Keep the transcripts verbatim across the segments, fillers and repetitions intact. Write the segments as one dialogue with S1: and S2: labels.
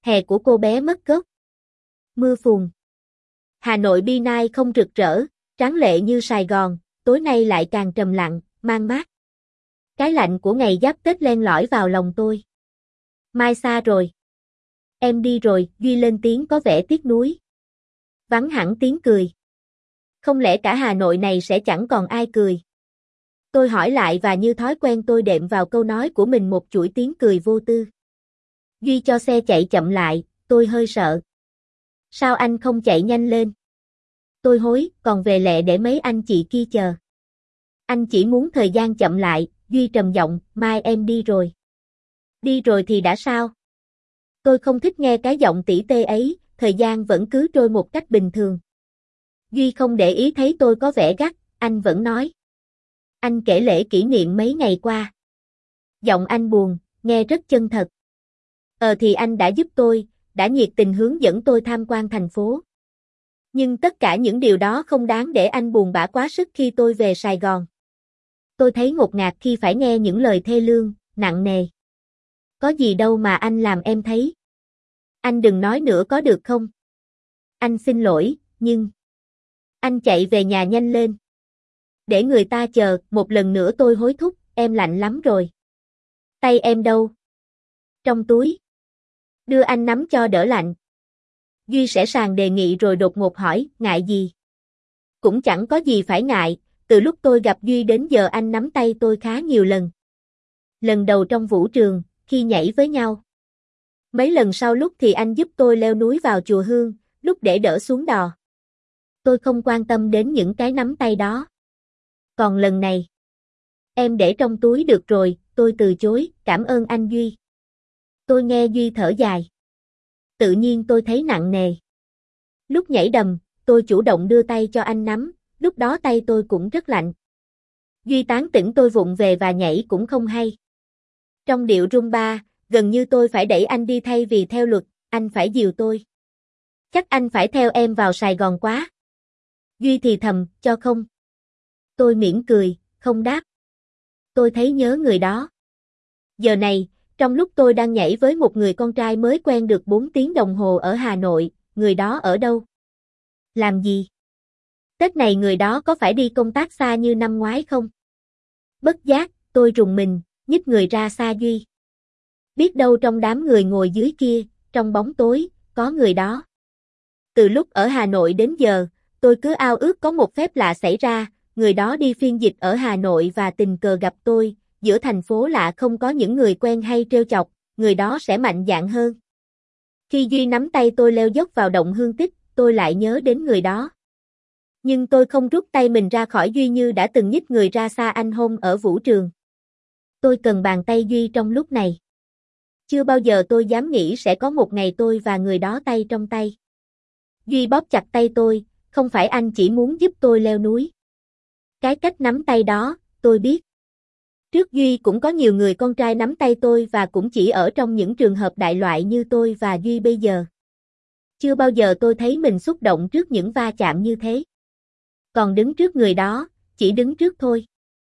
S1: Hè của cô bé mất gốc. Mưa phùn. Hà Nội bi nay không rực rỡ, tráng lệ như Sài Gòn, tối nay lại càng trầm lặng, mang mát. Cái lạnh của ngày Giáp Tết len lỏi vào lòng tôi. Mai xa rồi. Em đi rồi, Duy lên tiếng có vẻ tiếc nuối. Vắng hẳn tiếng cười. Không lẽ cả Hà Nội này sẽ chẳng còn ai cười? Tôi hỏi lại và như thói quen tôi đệm vào câu nói của mình một chuỗi tiếng cười vô tư. Duy cho xe chạy chậm lại, tôi hơi sợ. Sao anh không chạy nhanh lên? Tôi hối, còn về lẹ để mấy anh chị kia chờ. Anh chỉ muốn thời gian chậm lại, Duy trầm giọng, mai em đi rồi. Đi rồi thì đã sao? Tôi không thích nghe cái giọng tỉ tê ấy, thời gian vẫn cứ trôi một cách bình thường. Duy không để ý thấy tôi có vẻ gắt, anh vẫn nói. Anh kể lễ kỷ niệm mấy ngày qua. Giọng anh buồn, nghe rất chân thật. Ờ thì anh đã giúp tôi, đã nhiệt tình hướng dẫn tôi tham quan thành phố. Nhưng tất cả những điều đó không đáng để anh buồn bã quá sức khi tôi về Sài Gòn. Tôi thấy ngột ngạt khi phải nghe những lời thê lương, nặng nề. Có gì đâu mà anh làm em thấy. Anh đừng nói nữa có được không? Anh xin lỗi, nhưng... Anh chạy về nhà nhanh lên. Để người ta chờ, một lần nữa tôi hối thúc, em lạnh lắm rồi. Tay em đâu? Trong túi. Đưa anh nắm cho đỡ lạnh. Duy sẽ sàng đề nghị rồi đột ngột hỏi, ngại gì? Cũng chẳng có gì phải ngại, từ lúc tôi gặp Duy đến giờ anh nắm tay tôi khá nhiều lần. Lần đầu trong vũ trường, khi nhảy với nhau. Mấy lần sau lúc thì anh giúp tôi leo núi vào chùa Hương, lúc để đỡ xuống đò. Tôi không quan tâm đến những cái nắm tay đó. Còn lần này, em để trong túi được rồi, tôi từ chối, cảm ơn anh Duy. Tôi nghe Duy thở dài. Tự nhiên tôi thấy nặng nề. Lúc nhảy đầm, tôi chủ động đưa tay cho anh nắm, lúc đó tay tôi cũng rất lạnh. Duy tán tỉnh tôi vụng về và nhảy cũng không hay. Trong điệu Rumba, gần như tôi phải đẩy anh đi thay vì theo luật, anh phải dìu tôi. Chắc anh phải theo em vào Sài Gòn quá. Duy thì thầm, cho không. Tôi mỉm cười, không đáp. Tôi thấy nhớ người đó. Giờ này, trong lúc tôi đang nhảy với một người con trai mới quen được bốn tiếng đồng hồ ở Hà Nội, người đó ở đâu? Làm gì? Tết này người đó có phải đi công tác xa như năm ngoái không? Bất giác, tôi rùng mình, nhích người ra xa Duy. Biết đâu trong đám người ngồi dưới kia, trong bóng tối, có người đó. Từ lúc ở Hà Nội đến giờ, tôi cứ ao ước có một phép lạ xảy ra, người đó đi phiên dịch ở Hà Nội và tình cờ gặp tôi, giữa thành phố lạ không có những người quen hay trêu chọc, người đó sẽ mạnh dạn hơn. Khi Duy nắm tay tôi leo dốc vào động Hương Tích, tôi lại nhớ đến người đó. Nhưng tôi không rút tay mình ra khỏi Duy như đã từng nhích người ra xa anh hôm ở vũ trường. Tôi cần bàn tay Duy trong lúc này. Chưa bao giờ tôi dám nghĩ sẽ có một ngày tôi và người đó tay trong tay. Duy bóp chặt tay tôi, không phải anh chỉ muốn giúp tôi leo núi. Cái cách nắm tay đó, tôi biết. Trước Duy cũng có nhiều người con trai nắm tay tôi và cũng chỉ ở trong những trường hợp đại loại như tôi và Duy bây giờ. Chưa bao giờ tôi thấy mình xúc động trước những va chạm như thế. Còn đứng trước người đó, chỉ đứng trước thôi.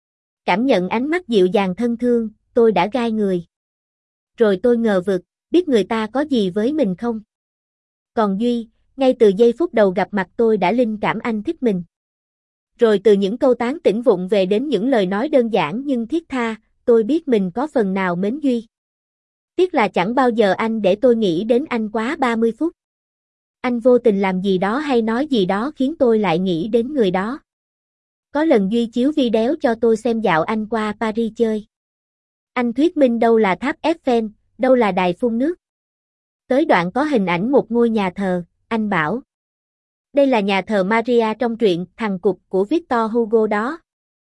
S1: Cảm nhận ánh mắt dịu dàng thân thương, tôi đã gai người. Rồi tôi ngờ vực, biết người ta có gì với mình không? Còn Duy, ngay từ giây phút đầu gặp mặt tôi đã linh cảm anh thích mình. Rồi từ những câu tán tỉnh vụng về đến những lời nói đơn giản nhưng thiết tha, tôi biết mình có phần nào mến Duy. Tiếc là chẳng bao giờ anh để tôi nghĩ đến anh quá ba mươi phút. Anh vô tình làm gì đó hay nói gì đó khiến tôi lại nghĩ đến người đó. Có lần Duy chiếu video cho tôi xem dạo anh qua Paris chơi. Anh thuyết minh đâu là tháp Eiffel, đâu là đài phun nước. Tới đoạn có hình ảnh một ngôi nhà thờ, anh bảo. Đây là nhà thờ Maria trong truyện Thằng Cụt của Victor Hugo đó.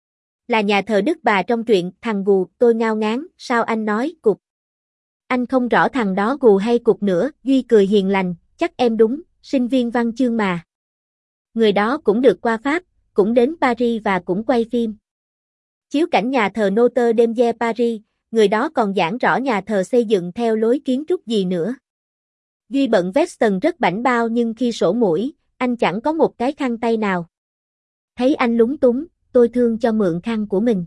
S1: Là nhà thờ Đức Bà trong truyện Thằng Gù, tôi ngao ngán, sao anh nói Cụt? Anh không rõ thằng đó Gù hay Cụt nữa, Duy cười hiền lành, chắc em đúng, sinh viên văn chương mà. Người đó cũng được qua Pháp, cũng đến Paris và cũng quay phim. Chiếu cảnh nhà thờ Notre Dame Paris, người đó còn giảng rõ nhà thờ xây dựng theo lối kiến trúc gì nữa. Duy bận Weston rất bảnh bao nhưng khi sổ mũi, anh chẳng có một cái khăn tay nào. Thấy anh lúng túng, tôi thương cho mượn khăn của mình.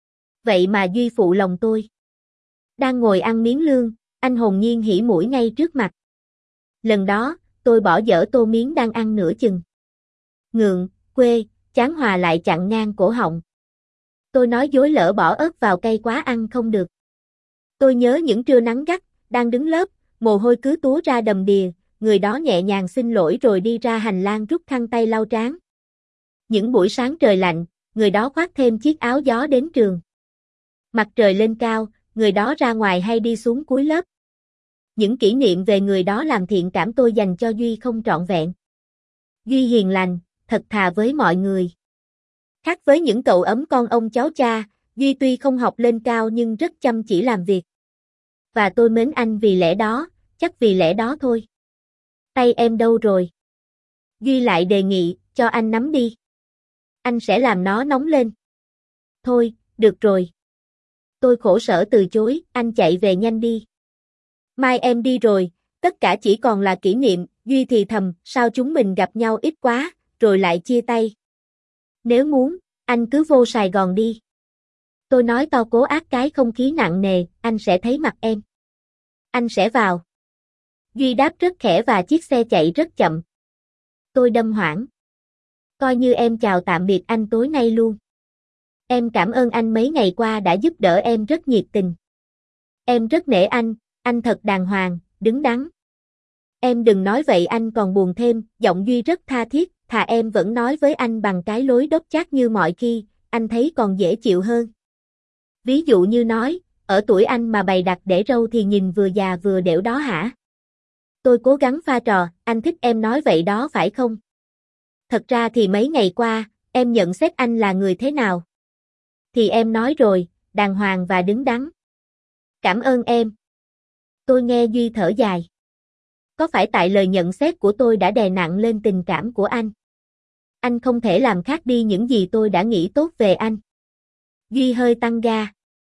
S1: Vậy mà Duy phụ lòng tôi. Đang ngồi ăn miếng lương, anh hồn nhiên hỉ mũi ngay trước mặt. Lần đó, tôi bỏ dở tô miến đang ăn nửa chừng. Ngượng, quê, chán hòa lại chặn ngang cổ họng. Tôi nói dối lỡ bỏ ớt vào cay quá ăn không được. Tôi nhớ những trưa nắng gắt, đang đứng lớp, mồ hôi cứ túa ra đầm đìa, người đó nhẹ nhàng xin lỗi rồi đi ra hành lang rút khăn tay lau trán. Những buổi sáng trời lạnh, người đó khoác thêm chiếc áo gió đến trường. Mặt trời lên cao, người đó ra ngoài hay đi xuống cuối lớp. Những kỷ niệm về người đó làm thiện cảm tôi dành cho Duy không trọn vẹn. Duy hiền lành, thật thà với mọi người. Khác với những cậu ấm con ông cháu cha, Duy tuy không học lên cao nhưng rất chăm chỉ làm việc. Và tôi mến anh vì lẽ đó, chắc vì lẽ đó thôi. Tay em đâu rồi? Duy lại đề nghị, cho anh nắm đi. Anh sẽ làm nó nóng lên. Thôi, được rồi. Tôi khổ sở từ chối, anh chạy về nhanh đi. Mai em đi rồi, tất cả chỉ còn là kỷ niệm, Duy thì thầm, sao chúng mình gặp nhau ít quá, rồi lại chia tay. Nếu muốn, anh cứ vô Sài Gòn đi. Tôi nói to cố ác cái không khí nặng nề, anh sẽ thấy mặt em. Anh sẽ vào. Duy đáp rất khẽ và chiếc xe chạy rất chậm. Tôi đâm hoảng. Coi như em chào tạm biệt anh tối nay luôn. Em cảm ơn anh mấy ngày qua đã giúp đỡ em rất nhiệt tình. Em rất nể anh, anh thật đàng hoàng, đứng đắn. Em đừng nói vậy anh còn buồn thêm, giọng Duy rất tha thiết, thà em vẫn nói với anh bằng cái lối đốc chát như mọi khi, anh thấy còn dễ chịu hơn. Ví dụ như nói, ở tuổi anh mà bày đặt để râu thì nhìn vừa già vừa đểu đó hả? Tôi cố gắng pha trò, anh thích em nói vậy đó phải không? Thật ra thì mấy ngày qua, em nhận xét anh là người thế nào? Thì em nói rồi, đàng hoàng và đứng đắn. Cảm ơn em. Tôi nghe Duy thở dài. Có phải tại lời nhận xét của tôi đã đè nặng lên tình cảm của anh? Anh không thể làm khác đi những gì tôi đã nghĩ tốt về anh. Duy hơi tăng ga.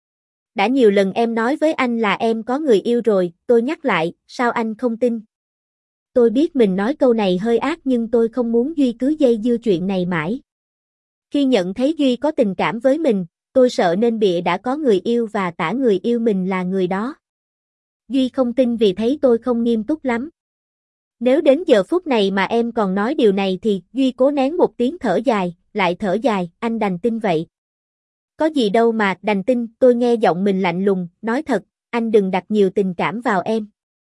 S1: Đã nhiều lần em nói với anh là em có người yêu rồi, tôi nhắc lại, sao anh không tin? Tôi biết mình nói câu này hơi ác nhưng tôi không muốn Duy cứ dây dưa chuyện này mãi. Khi nhận thấy Duy có tình cảm với mình, tôi sợ nên bịa đã có người yêu và tả người yêu mình là người đó. Duy không tin vì thấy tôi không nghiêm túc lắm. Nếu đến giờ phút này mà em còn nói điều này thì Duy cố nén một tiếng thở dài, lại thở dài, anh đành tin vậy. Có gì đâu mà đành tin, tôi nghe giọng mình lạnh lùng, nói thật, anh đừng đặt nhiều tình cảm vào em.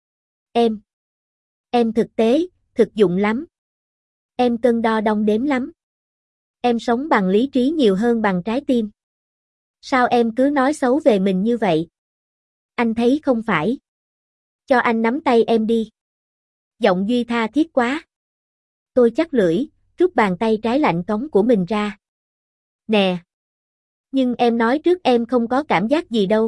S1: Em. Em thực tế, thực dụng lắm. Em cân đo đong đếm lắm. Em sống bằng lý trí nhiều hơn bằng trái tim. Sao em cứ nói xấu về mình như vậy? Anh thấy không phải. Cho anh nắm tay em đi. Giọng Duy tha thiết quá. Tôi chắc lưỡi, rút bàn tay trái lạnh cống của mình ra. Nè. Nhưng em nói trước em không có cảm giác gì đâu.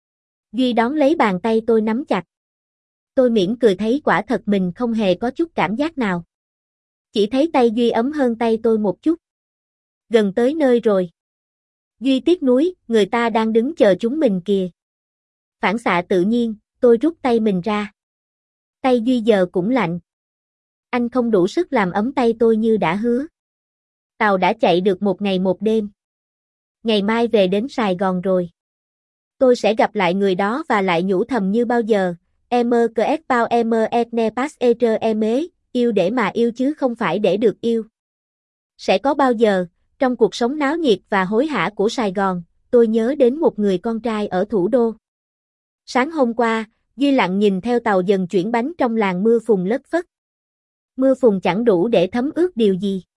S1: Duy đón lấy bàn tay tôi nắm chặt. Tôi mỉm cười thấy quả thật mình không hề có chút cảm giác nào. Chỉ thấy tay Duy ấm hơn tay tôi một chút. Gần tới nơi rồi. Duy tiếc nuối, người ta đang đứng chờ chúng mình kìa. Phản xạ tự nhiên, tôi rút tay mình ra. Tay Duy giờ cũng lạnh. Anh không đủ sức làm ấm tay tôi như đã hứa. Tàu đã chạy được một ngày một đêm. Ngày mai về đến Sài Gòn rồi. Tôi sẽ gặp lại người đó và lại nhủ thầm như bao giờ. Em mơ cờ ép bao em mơ etne pas etre em ế, yêu để mà yêu chứ không phải để được yêu. Sẽ có bao giờ, trong cuộc sống náo nhiệt và hối hả của Sài Gòn, tôi nhớ đến một người con trai ở thủ đô. Sáng hôm qua, Duy lặng nhìn theo tàu dần chuyển bánh trong làn mưa phùn lất phất. Mưa phùn chẳng đủ để thấm ướt điều gì.